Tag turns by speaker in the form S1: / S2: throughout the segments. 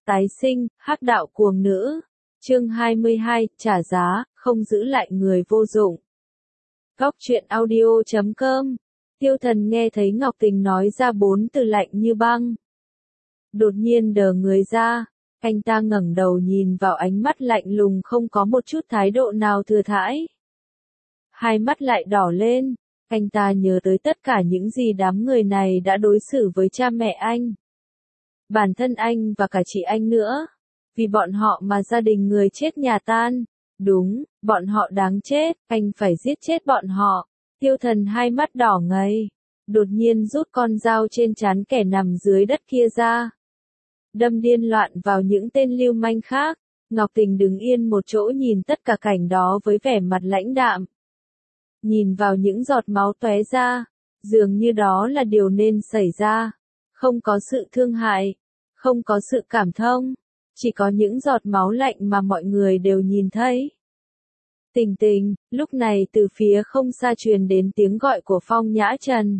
S1: Tái sinh, hắc đạo cuồng nữ. Chương 22, trả giá, không giữ lại người vô dụng. Góc truyện audio.com. Tiêu Thần nghe thấy Ngọc Tình nói ra 4 từ lạnh như băng. Đột nhiên đờ người ra, anh ta ngẩng đầu nhìn vào ánh mắt lạnh lùng không có một chút thái độ nào thừa thãi. Hai mắt lại đỏ lên, anh ta nhớ tới tất cả những gì đám người này đã đối xử với cha mẹ anh. Bản thân anh và cả chị anh nữa. Vì bọn họ mà gia đình người chết nhà tan. Đúng, bọn họ đáng chết, anh phải giết chết bọn họ. Tiêu Thần hai mắt đỏ ngầu, đột nhiên rút con dao trên trán kẻ nằm dưới đất kia ra. Đâm điên loạn vào những tên lưu manh khác. Ngọc Tình đứng yên một chỗ nhìn tất cả cảnh đó với vẻ mặt lãnh đạm. Nhìn vào những giọt máu tóe ra, dường như đó là điều nên xảy ra. Không có sự thương hại, không có sự cảm thông, chỉ có những giọt máu lạnh mà mọi người đều nhìn thấy. Tình Tình, lúc này từ phía không xa truyền đến tiếng gọi của Phong Nhã Trần.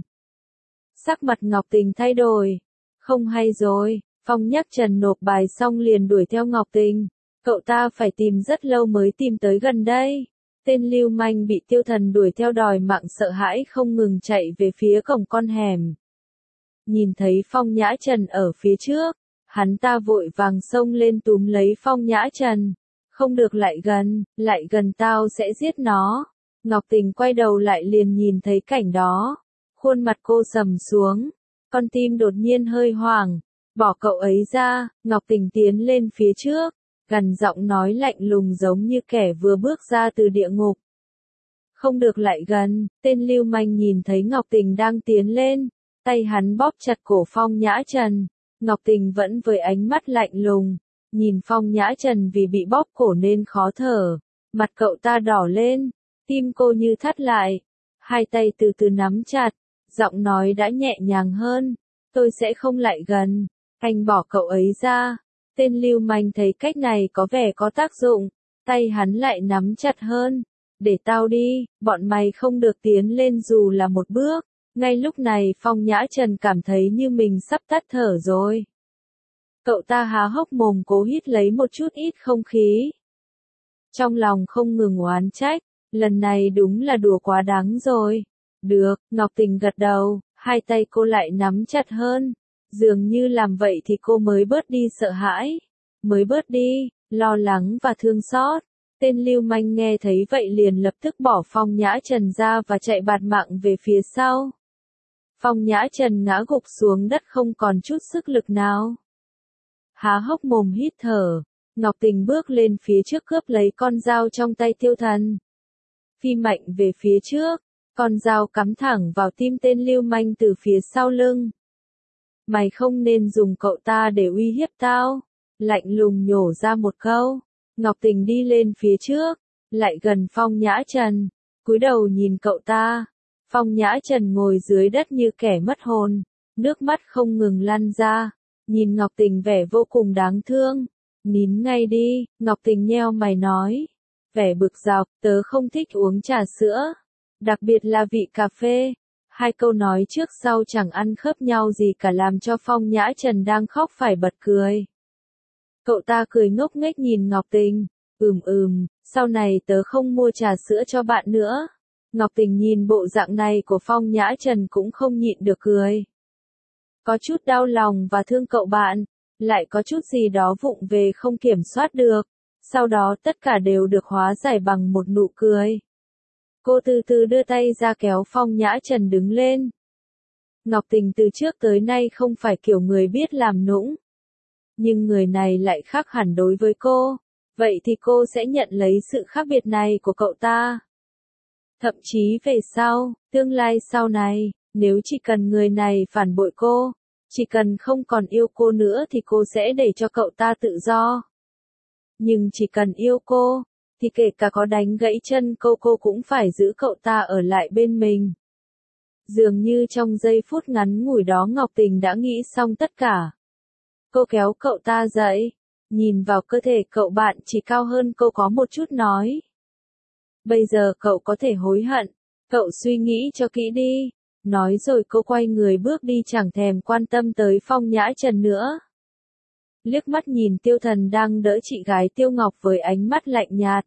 S1: Sắc mặt Ngọc Tình thay đổi. Không hay rồi, Phong Nhã Trần nộp bài xong liền đuổi theo Ngọc Tình. Cậu ta phải tìm rất lâu mới tìm tới gần đây. Tên lưu manh bị Tiêu Thần đuổi theo đòi mạng sợ hãi không ngừng chạy về phía cổng con hẻm. Nhìn thấy Phong Nhã Trần ở phía trước, hắn ta vội vàng xông lên túm lấy Phong Nhã Trần. Không được lại gần tao sẽ giết nó. Ngọc Tình quay đầu lại liền nhìn thấy cảnh đó. Khuôn mặt cô sầm xuống, con tim đột nhiên hơi hoảng. Bỏ cậu ấy ra, Ngọc Tình tiến lên phía trước, gằn giọng nói lạnh lùng giống như kẻ vừa bước ra từ địa ngục. Không được lại gần, tên lưu manh nhìn thấy Ngọc Tình đang tiến lên, tay hắn bóp chặt cổ Phong Nhã Trần. Ngọc Tình vẫn với ánh mắt lạnh lùng, nhìn Phong Nhã Trần vì bị bóp cổ nên khó thở, mặt cậu ta đỏ lên, tim cô như thắt lại, hai tay từ từ nắm chặt, giọng nói đã nhẹ nhàng hơn, tôi sẽ không lại gần, anh bỏ cậu ấy ra. Tên lưu manh thấy cách này có vẻ có tác dụng, tay hắn lại nắm chặt hơn, để tao đi, bọn mày không được tiến lên dù là một bước. Ngay lúc này Phong Nhã Trần cảm thấy như mình sắp tắt thở rồi. Cậu ta há hốc mồm cố hít lấy một chút ít không khí. Trong lòng không ngừng oán trách, lần này đúng là đùa quá đáng rồi. Được, Ngọc Tình gật đầu, hai tay cô lại nắm chặt hơn. Dường như làm vậy thì cô mới bớt đi sợ hãi, mới bớt đi lo lắng và thương xót. Tên lưu manh nghe thấy vậy liền lập tức bỏ Phong Nhã Trần ra và chạy bạt mạng về phía sau. Phong Nhã Trần ngã gục xuống đất không còn chút sức lực nào. Há hốc mồm hít thở, Ngọc Tình bước lên phía trước cướp lấy con dao trong tay Tiêu Thần. Phi mạnh về phía trước, con dao cắm thẳng vào tim tên lưu manh từ phía sau lưng. Mày không nên dùng cậu ta để uy hiếp tao. Lạnh lùng nhổ ra một câu. Ngọc Tình đi lên phía trước, lại gần Phong Nhã Trần, cúi đầu nhìn cậu ta. Phong Nhã Trần ngồi dưới đất như kẻ mất hồn, nước mắt không ngừng lăn ra, nhìn Ngọc Tình vẻ vô cùng đáng thương. Nín ngay đi, Ngọc Tình nheo mày nói, vẻ bực dọc, tớ không thích uống trà sữa, đặc biệt là vị cà phê. Hai câu nói trước sau chẳng ăn khớp nhau gì cả làm cho Phong Nhã Trần đang khóc phải bật cười. Cậu ta cười ngốc nghếch nhìn Ngọc Tình, sau này tớ không mua trà sữa cho bạn nữa. Ngọc Tình nhìn bộ dạng này của Phong Nhã Trần cũng không nhịn được cười. Có chút đau lòng và thương cậu bạn, lại có chút gì đó vụng về không kiểm soát được. Sau đó tất cả đều được hóa giải bằng một nụ cười. Cô từ từ đưa tay ra kéo Phong Nhã Trần đứng lên. Ngọc Tình từ trước tới nay không phải kiểu người biết làm nũng. Nhưng người này lại khác hẳn đối với cô. Vậy thì cô sẽ nhận lấy sự khác biệt này của cậu ta. Thậm chí về sau, tương lai sau này, nếu chỉ cần người này phản bội cô, chỉ cần không còn yêu cô nữa thì cô sẽ để cho cậu ta tự do. Nhưng chỉ cần yêu cô, thì kể cả có đánh gãy chân cô cũng phải giữ cậu ta ở lại bên mình. Dường như trong giây phút ngắn ngủi đó Ngọc Tình đã nghĩ xong tất cả. Cô kéo cậu ta dậy, nhìn vào cơ thể cậu bạn chỉ cao hơn cô có một chút nói. Bây giờ cậu có thể hối hận, cậu suy nghĩ cho kỹ đi. Nói rồi cô quay người bước đi chẳng thèm quan tâm tới Phong Nhã Trần nữa. liếc mắt nhìn Tiêu Thần đang đỡ chị gái Tiêu Ngọc với ánh mắt lạnh nhạt.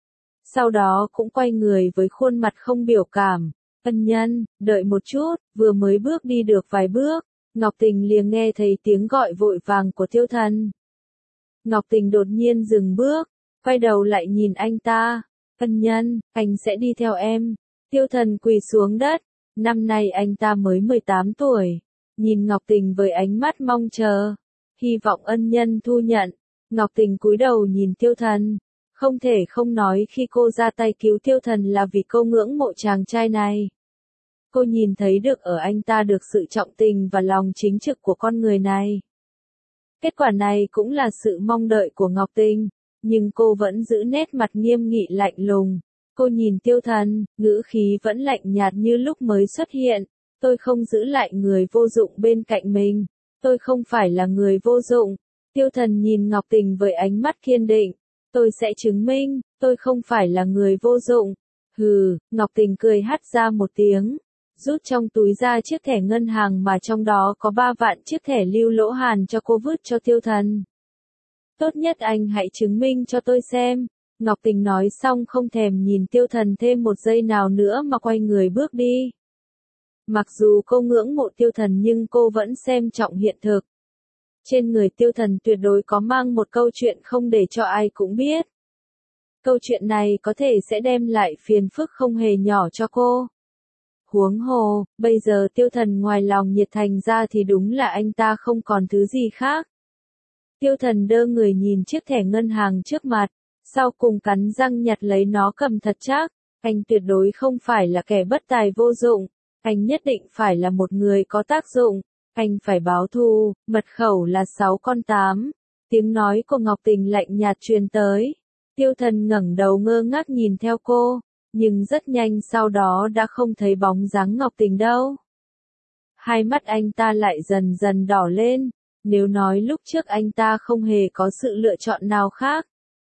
S1: Sau đó cũng quay người với khuôn mặt không biểu cảm. Ân nhân, đợi một chút, vừa mới bước đi được vài bước, Ngọc Tình liền nghe thấy tiếng gọi vội vàng của Tiêu Thần. Ngọc Tình đột nhiên dừng bước, quay đầu lại nhìn anh ta. Ân nhân, anh sẽ đi theo em. Tiêu Thần quỳ xuống đất, năm nay anh ta mới 18 tuổi. Nhìn Ngọc Tình với ánh mắt mong chờ, hy vọng ân nhân thu nhận. Ngọc Tình cúi đầu nhìn Tiêu Thần, không thể không nói khi cô ra tay cứu Tiêu Thần là vì cô ngưỡng mộ chàng trai này. Cô nhìn thấy được ở anh ta được sự trọng tình và lòng chính trực của con người này. Kết quả này cũng là sự mong đợi của Ngọc Tình, nhưng cô vẫn giữ nét mặt nghiêm nghị lạnh lùng. Cô nhìn Tiêu Thần, ngữ khí vẫn lạnh nhạt như lúc mới xuất hiện. Tôi không giữ lại người vô dụng bên cạnh mình. Tôi không phải là người vô dụng. Tiêu Thần nhìn Ngọc Tình với ánh mắt kiên định. Tôi sẽ chứng minh, tôi không phải là người vô dụng. Hừ, Ngọc Tình cười hắt ra một tiếng, rút trong túi ra chiếc thẻ ngân hàng mà trong đó có 3 vạn chiếc thẻ Lưu Lỗ Hàn cho cô vứt cho Tiêu Thần. Tốt nhất anh hãy chứng minh cho tôi xem. Ngọc Tình nói xong không thèm nhìn Tiêu Thần thêm một giây nào nữa mà quay người bước đi. Mặc dù cô ngưỡng mộ Tiêu Thần nhưng cô vẫn xem trọng hiện thực. Trên người Tiêu Thần tuyệt đối có mang một câu chuyện không để cho ai cũng biết. Câu chuyện này có thể sẽ đem lại phiền phức không hề nhỏ cho cô. Huống hồ, bây giờ Tiêu Thần ngoài lòng nhiệt thành ra thì đúng là anh ta không còn thứ gì khác. Tiêu Thần đơ người nhìn chiếc thẻ ngân hàng trước mặt, sau cùng cắn răng nhặt lấy nó cầm thật chắc. Anh tuyệt đối không phải là kẻ bất tài vô dụng, anh nhất định phải là một người có tác dụng. Anh phải báo thù, mật khẩu là 6 con 8. Tiếng nói của Ngọc Tình lạnh nhạt truyền tới. Tiêu Thần ngẩng đầu ngơ ngác nhìn theo cô, nhưng rất nhanh sau đó đã không thấy bóng dáng Ngọc Tình đâu. Hai mắt anh ta lại dần dần đỏ lên, nếu nói lúc trước anh ta không hề có sự lựa chọn nào khác.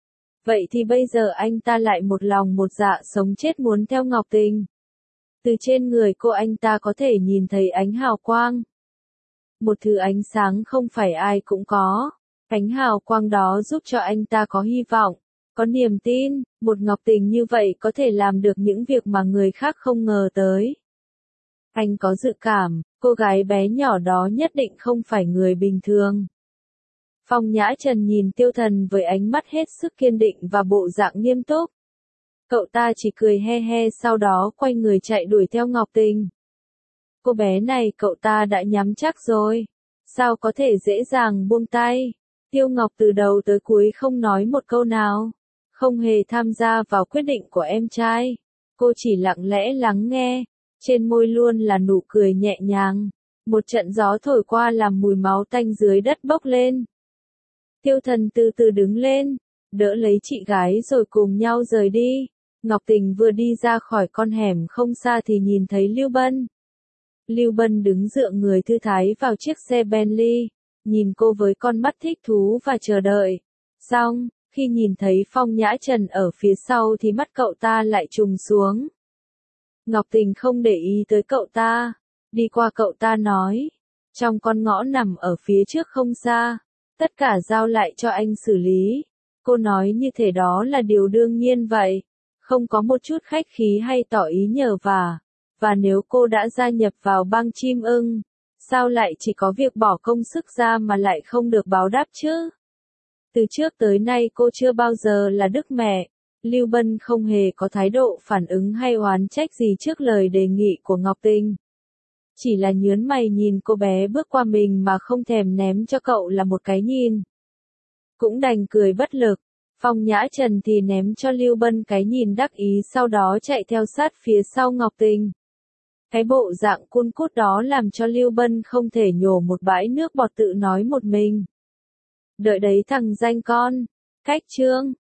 S1: Vậy thì bây giờ anh ta lại một lòng một dạ sống chết muốn theo Ngọc Tình. Từ trên người cô anh ta có thể nhìn thấy ánh hào quang. Một thứ ánh sáng không phải ai cũng có. Ánh hào quang đó giúp cho anh ta có hy vọng, có niềm tin, một Ngọc Tình như vậy có thể làm được những việc mà người khác không ngờ tới. Anh có dự cảm, cô gái bé nhỏ đó nhất định không phải người bình thường. Phong Nhã Trần nhìn Tiêu Thần với ánh mắt hết sức kiên định và bộ dạng nghiêm túc. Cậu ta chỉ cười he he sau đó quay người chạy đuổi theo Ngọc Tình. Cô bé này cậu ta đã nhắm chắc rồi. Sao có thể dễ dàng buông tay? Tiêu Ngọc từ đầu tới cuối không nói một câu nào. Không hề tham gia vào quyết định của em trai. Cô chỉ lặng lẽ lắng nghe. Trên môi luôn là nụ cười nhẹ nhàng. Một trận gió thổi qua làm mùi máu tanh dưới đất bốc lên. Tiêu Thần từ từ đứng lên, đỡ lấy chị gái rồi cùng nhau rời đi. Ngọc Tình vừa đi ra khỏi con hẻm không xa thì nhìn thấy Lưu Bân. Lưu Bân đứng dựa người thư thái vào chiếc xe Bentley, nhìn cô với con mắt thích thú và chờ đợi. Xong, khi nhìn thấy Phong Nhã Trần ở phía sau thì mắt cậu ta lại trùng xuống. Ngọc Tình không để ý tới cậu ta, đi qua cậu ta nói, trong con ngõ nằm ở phía trước không xa, tất cả giao lại cho anh xử lý. Cô nói như thể đó là điều đương nhiên vậy, không có một chút khách khí hay tỏ ý nhờ vả. Và nếu cô đã gia nhập vào bang chim ưng, sao lại chỉ có việc bỏ công sức ra mà lại không được báo đáp chứ? Từ trước tới nay cô chưa bao giờ là đức mẹ. Lưu Bân không hề có thái độ phản ứng hay oán trách gì trước lời đề nghị của Ngọc Tình. Chỉ là nhớn mày nhìn cô bé bước qua mình mà không thèm ném cho cậu là một cái nhìn. Cũng đành cười bất lực. Phong Nhã Trần thì ném cho Lưu Bân cái nhìn đắc ý sau đó chạy theo sát phía sau Ngọc Tình. Cái bộ dạng cun cút đó làm cho Lưu Bân không thể nhổ một bãi nước bọt tự nói một mình. Đợi đấy thằng danh con. Cách chương.